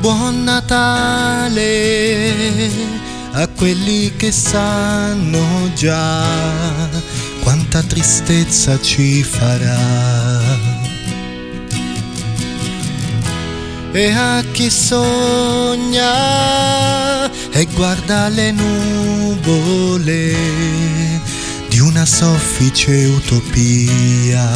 Buon Natale a quelli che sanno già quanta tristezza ci farà, e a chi sogna e guarda le nuvole di una soffice utopia,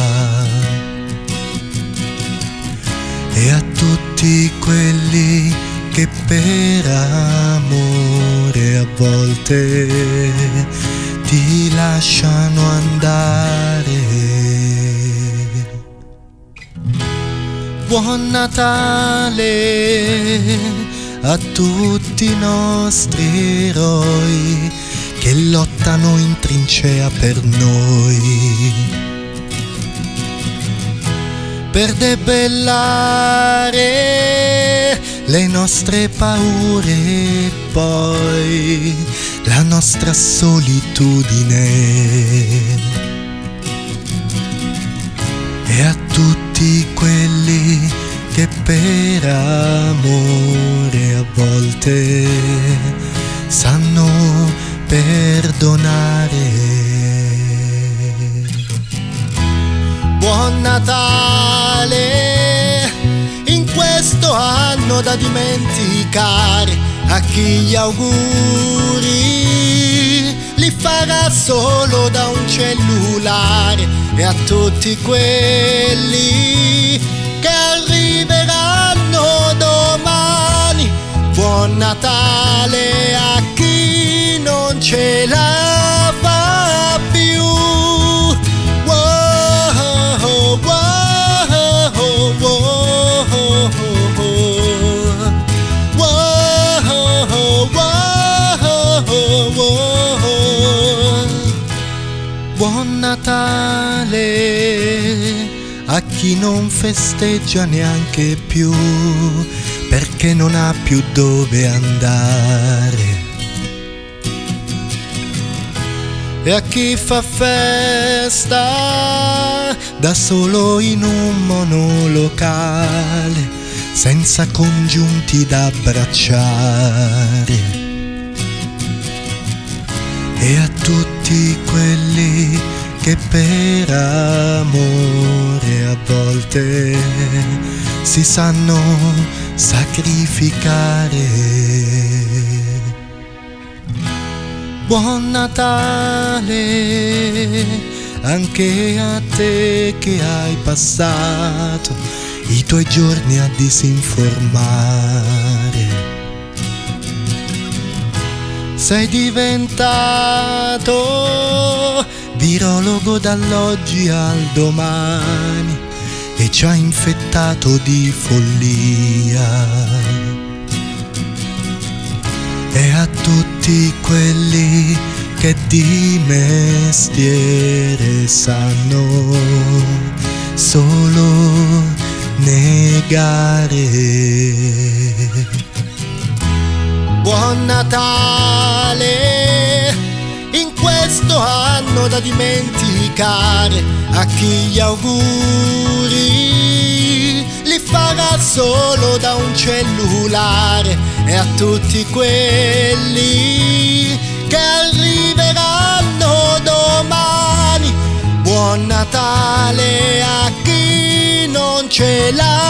e a tutti quelli che per amore a volte ti lasciano andare. Buon Natale a tutti i nostri eroi che lottano in trincea per noi, per debellare le nostre paure e poi la nostra solitudine. E a tutti quelli che per amore a volte sanno perdonare. Buon Natale in questo anno da dimenticare, a chi gli auguri li farà solo da un cellulare, e a tutti quelli che arriveranno domani. Buon Natale a chi non ce la fa più. Buon Natale a chi non festeggia neanche più perché non ha più dove andare, e a chi fa festa da solo in un monolocale senza congiunti da abbracciare, e a tutti quelli che per amore a volte si sanno sacrificare. Buon Natale anche a te che hai passato i tuoi giorni a disinformare. Sei diventato virologo dall'oggi al domani e ci ha infettato di follia. E a tutti quelli che di mestiere sanno solo negare. Buon Natale in questo anno da dimenticare, a chi gli auguri li farà solo da un cellulare, e a tutti quelli che arriveranno domani. Buon Natale a chi non ce l'ha